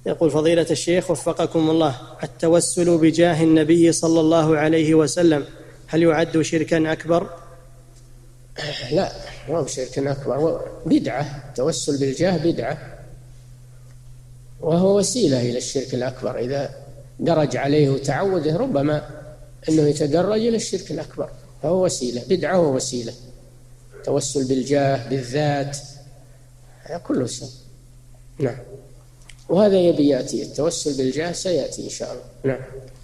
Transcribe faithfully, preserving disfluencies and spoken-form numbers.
يقول فضيلة الشيخ وفقكم الله، التوسل بجاه النبي صلى الله عليه وسلم هل يعد شركا أكبر؟ لا، ما هو شرك أكبر، بدعة. التوسل بالجاه بدعة، وهو وسيلة إلى الشرك الأكبر. إذا درج عليه وتعوده ربما أنه يتدرج إلى الشرك الأكبر، فهو وسيلة، بدعة ووسيلة. التوسل بالجاه بالذات هذا كله سن. نعم، وهذا يبي يأتي، التوسل بالجاه سيأتي إن شاء الله. نعم.